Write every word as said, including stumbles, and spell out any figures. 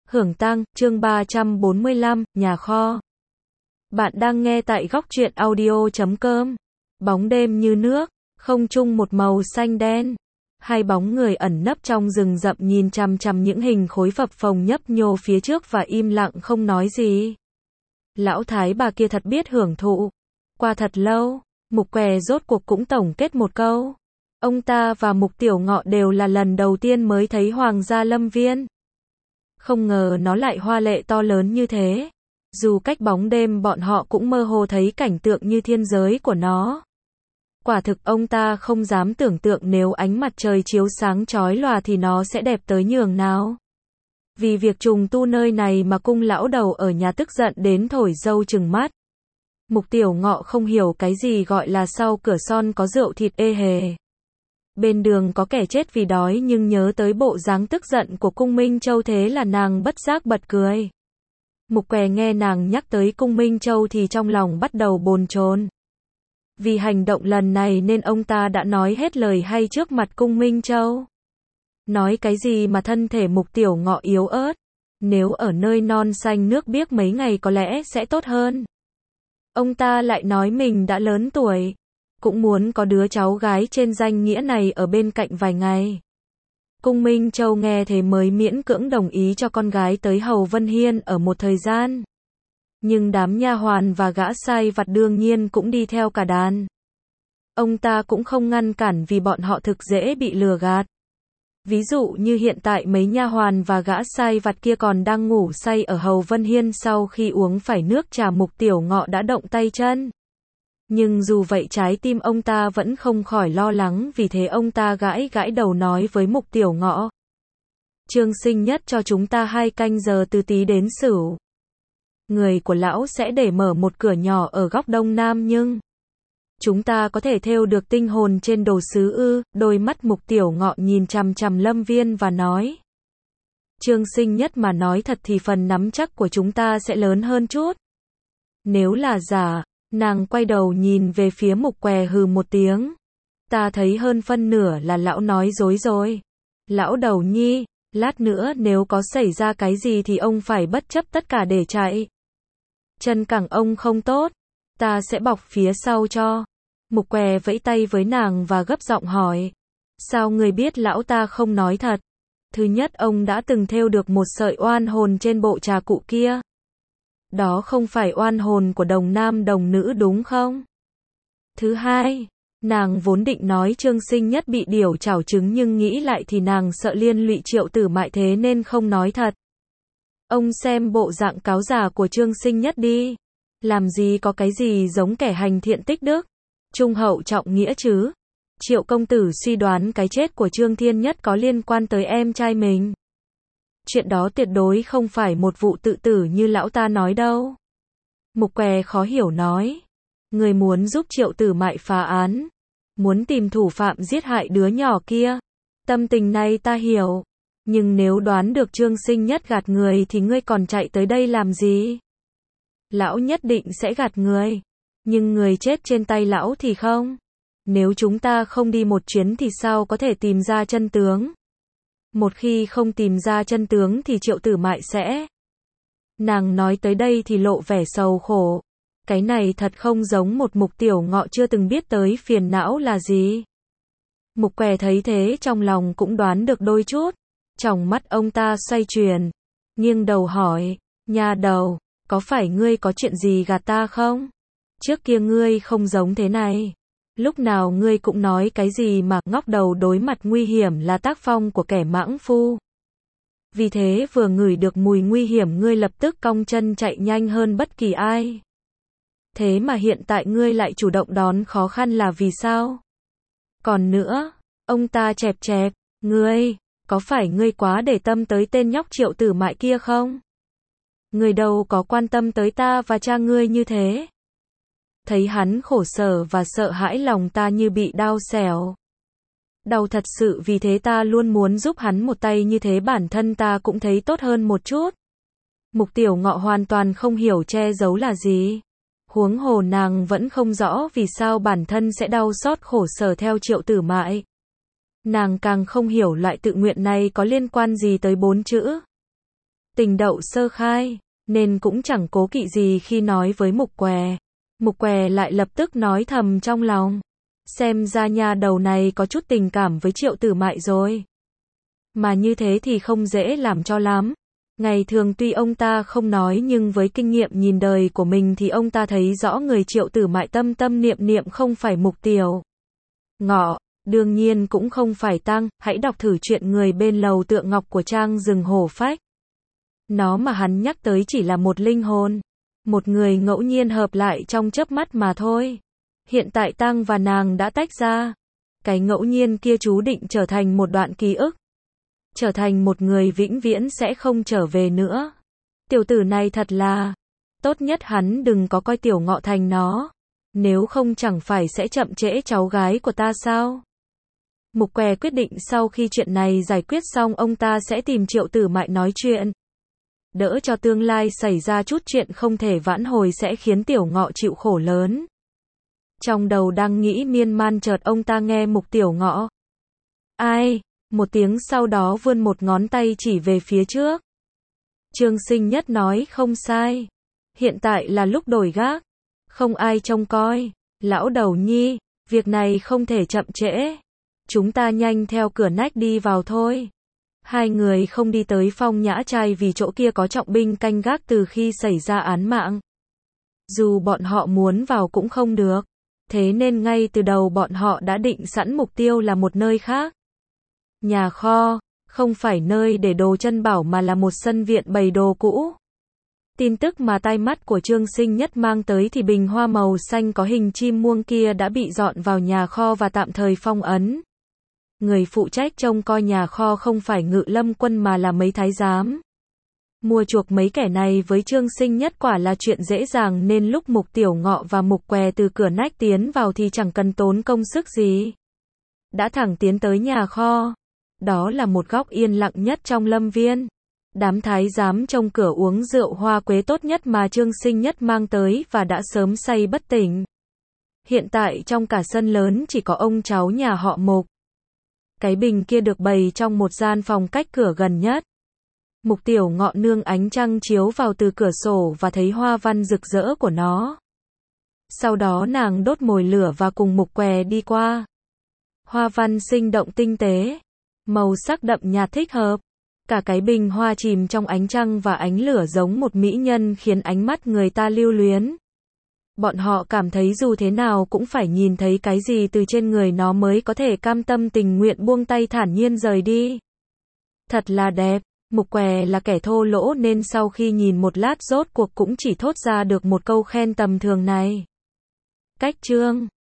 Hưởng tăng, chương ba trăm bốn mươi lăm, nhà kho. Bạn đang nghe tại góc truyện audio chấm com. Bóng đêm như nước, không trung một màu xanh đen. Hai bóng người ẩn nấp trong rừng rậm nhìn chằm chằm những hình khối phập phồng nhấp nhô phía trước và im lặng không nói gì. Lão thái bà kia thật biết hưởng thụ. Qua thật lâu, Mục Què rốt cuộc cũng tổng kết một câu. Ông ta và Mục Tiểu Ngọ đều là lần đầu tiên mới thấy Hoàng gia lâm viên. Không ngờ nó lại hoa lệ to lớn như thế. Dù cách bóng đêm bọn họ cũng mơ hồ thấy cảnh tượng như thiên giới của nó. Quả thực ông ta không dám tưởng tượng nếu ánh mặt trời chiếu sáng chói lòa thì nó sẽ đẹp tới nhường nào. Vì việc trùng tu nơi này mà cung lão đầu ở nhà tức giận đến thổi dâu trừng mắt. Mục Tiểu Ngọ không hiểu cái gì gọi là sau cửa son có rượu thịt ê hề. Bên đường có kẻ chết vì đói nhưng nhớ tới bộ dáng tức giận của Cung Minh Châu thế là nàng bất giác bật cười. Mục Què nghe nàng nhắc tới Cung Minh Châu thì trong lòng bắt đầu bồn chồn. Vì hành động lần này nên ông ta đã nói hết lời hay trước mặt Cung Minh Châu. Nói cái gì mà thân thể Mục Tiểu Ngọ yếu ớt. Nếu ở nơi non xanh nước biếc mấy ngày có lẽ sẽ tốt hơn. Ông ta lại nói mình đã lớn tuổi. Cũng muốn có đứa cháu gái trên danh nghĩa này ở bên cạnh vài ngày. Cung Minh Châu nghe thế mới miễn cưỡng đồng ý cho con gái tới hầu Vân Hiên ở một thời gian. Nhưng đám nha hoàn và gã sai vặt đương nhiên cũng đi theo cả đàn. Ông ta cũng không ngăn cản vì bọn họ thực dễ bị lừa gạt. Ví dụ như hiện tại mấy nha hoàn và gã sai vặt kia còn đang ngủ say ở hầu Vân Hiên sau khi uống phải nước trà Mục Tiểu Ngọ đã động tay chân. Nhưng dù vậy trái tim ông ta vẫn không khỏi lo lắng, vì thế ông ta gãi gãi đầu nói với Mục Tiểu Ngọ. Trương Sinh Nhất cho chúng ta hai canh giờ từ tí đến Sửu. Người của lão sẽ để mở một cửa nhỏ ở góc đông nam nhưng chúng ta có thể thêu được tinh hồn trên đồ sứ ư? Đôi mắt Mục Tiểu Ngọ nhìn chằm chằm Lâm Viên và nói. Trương Sinh Nhất mà nói thật thì phần nắm chắc của chúng ta sẽ lớn hơn chút. Nếu là giả. Nàng quay đầu nhìn về phía Mục Què hừ một tiếng. Ta thấy hơn phân nửa là lão nói dối rồi. Lão đầu nhi, lát nữa nếu có xảy ra cái gì thì ông phải bất chấp tất cả để chạy. Chân cẳng ông không tốt, ta sẽ bọc phía sau cho. Mục Què vẫy tay với nàng và gấp giọng hỏi. Sao người biết lão ta không nói thật? Thứ nhất, ông đã từng thêu được một sợi oan hồn trên bộ trà cụ kia. Đó không phải oan hồn của đồng nam đồng nữ đúng không? Thứ hai, nàng vốn định nói Trương Sinh Nhất bị điểu chảo trứng nhưng nghĩ lại thì nàng sợ liên lụy Triệu Tử Mại thế nên không nói thật. Ông xem bộ dạng cáo già của Trương Sinh Nhất đi. Làm gì có cái gì giống kẻ hành thiện tích đức. Trung hậu trọng nghĩa chứ. Triệu công tử suy đoán cái chết của Trương Thiên Nhất có liên quan tới em trai mình. Chuyện đó tuyệt đối không phải một vụ tự tử như lão ta nói đâu. Mục Què khó hiểu nói. Người muốn giúp Triệu Tử Mại phá án. Muốn tìm thủ phạm giết hại đứa nhỏ kia. Tâm tình này ta hiểu. Nhưng nếu đoán được Trương Sinh Nhất gạt người thì ngươi còn chạy tới đây làm gì? Lão nhất định sẽ gạt người. Nhưng người chết trên tay lão thì không. Nếu chúng ta không đi một chuyến thì sao có thể tìm ra chân tướng? Một khi không tìm ra chân tướng thì Triệu Tử Mại sẽ... Nàng nói tới đây thì lộ vẻ sầu khổ. Cái này thật không giống một Mục Tiểu Ngọ chưa từng biết tới phiền não là gì. Mục Què thấy thế trong lòng cũng đoán được đôi chút. Tròng mắt ông ta xoay chuyển. Nghiêng đầu hỏi. Nha đầu, có phải ngươi có chuyện gì gạt ta không? Trước kia ngươi không giống thế này. Lúc nào ngươi cũng nói cái gì mà ngóc đầu đối mặt nguy hiểm là tác phong của kẻ mãng phu. Vì thế vừa ngửi được mùi nguy hiểm ngươi lập tức cong chân chạy nhanh hơn bất kỳ ai. Thế mà hiện tại ngươi lại chủ động đón khó khăn là vì sao? Còn nữa, ông ta chẹp chẹp, ngươi, có phải ngươi quá để tâm tới tên nhóc Triệu Tử Mại kia không? Ngươi đâu có quan tâm tới ta và cha ngươi như thế. Thấy hắn khổ sở và sợ hãi lòng ta như bị đau xẻo. Đau thật sự, vì thế ta luôn muốn giúp hắn một tay, như thế bản thân ta cũng thấy tốt hơn một chút. Mục Tiểu Ngọ hoàn toàn không hiểu che giấu là gì. Huống hồ nàng vẫn không rõ vì sao bản thân sẽ đau xót khổ sở theo Triệu Tử Mại. Nàng càng không hiểu loại tự nguyện này có liên quan gì tới bốn chữ. Tình đậu sơ khai, nên cũng chẳng cố kỵ gì khi nói với Mục Què. Mục Què lại lập tức nói thầm trong lòng. Xem ra nha đầu này có chút tình cảm với Triệu Tử Mại rồi. Mà như thế thì không dễ làm cho lắm. Ngày thường tuy ông ta không nói nhưng với kinh nghiệm nhìn đời của mình thì ông ta thấy rõ người Triệu Tử Mại tâm tâm niệm niệm không phải Mục Tiểu Ngọ, đương nhiên cũng không phải Tăng, hãy đọc thử chuyện Người bên lầu tượng ngọc của Trang Rừng Hổ Phách. Nó mà hắn nhắc tới chỉ là một linh hồn, một người ngẫu nhiên hợp lại trong chớp mắt mà thôi. Hiện tại Tăng và nàng đã tách ra. Cái ngẫu nhiên kia chú định trở thành một đoạn ký ức. Trở thành một người vĩnh viễn sẽ không trở về nữa. Tiểu tử này thật là... Tốt nhất hắn đừng có coi Tiểu Ngọ thành nó. Nếu không chẳng phải sẽ chậm trễ cháu gái của ta sao? Mục Què quyết định sau khi chuyện này giải quyết xong ông ta sẽ tìm Triệu Tử Mại nói chuyện. Đỡ cho tương lai xảy ra chút chuyện không thể vãn hồi sẽ khiến Tiểu Ngọ chịu khổ lớn. Trong đầu đang nghĩ miên man chợt ông ta nghe Mục Tiểu Ngọ. Ai? Một tiếng sau đó vươn một ngón tay chỉ về phía trước. Trương Sinh Nhất nói không sai. Hiện tại là lúc đổi gác. Không ai trông coi. Lão đầu nhi, việc này không thể chậm trễ. Chúng ta nhanh theo cửa nách đi vào thôi. Hai người không đi tới Phong Nhã Trai vì chỗ kia có trọng binh canh gác từ khi xảy ra án mạng. Dù bọn họ muốn vào cũng không được. Thế nên ngay từ đầu bọn họ đã định sẵn mục tiêu là một nơi khác. Nhà kho, không phải nơi để đồ chân bảo mà là một sân viện bày đồ cũ. Tin tức mà tai mắt của Trương Sinh Nhất mang tới thì bình hoa màu xanh có hình chim muông kia đã bị dọn vào nhà kho và tạm thời phong ấn. Người phụ trách trông coi nhà kho không phải Ngự Lâm Quân mà là mấy thái giám. Mua chuộc mấy kẻ này với Trương Sinh Nhất quả là chuyện dễ dàng nên lúc Mục Tiểu Ngọ và Mục Què từ cửa nách tiến vào thì chẳng cần tốn công sức gì. Đã thẳng tiến tới nhà kho. Đó là một góc yên lặng nhất trong lâm viên. Đám thái giám trong cửa uống rượu hoa quế tốt nhất mà Trương Sinh Nhất mang tới và đã sớm say bất tỉnh. Hiện tại trong cả sân lớn chỉ có ông cháu nhà họ Mục. Cái bình kia được bày trong một gian phòng cách cửa gần nhất. Mục Tiểu Ngọ nương ánh trăng chiếu vào từ cửa sổ và thấy hoa văn rực rỡ của nó. Sau đó nàng đốt mồi lửa và cùng Mục Què đi qua. Hoa văn sinh động tinh tế. Màu sắc đậm nhạt thích hợp. Cả cái bình hoa chìm trong ánh trăng và ánh lửa giống một mỹ nhân khiến ánh mắt người ta lưu luyến. Bọn họ cảm thấy dù thế nào cũng phải nhìn thấy cái gì từ trên người nó mới có thể cam tâm tình nguyện buông tay thản nhiên rời đi. Thật là đẹp. Mục Què là kẻ thô lỗ nên sau khi nhìn một lát rốt cuộc cũng chỉ thốt ra được một câu khen tầm thường này. Cách chương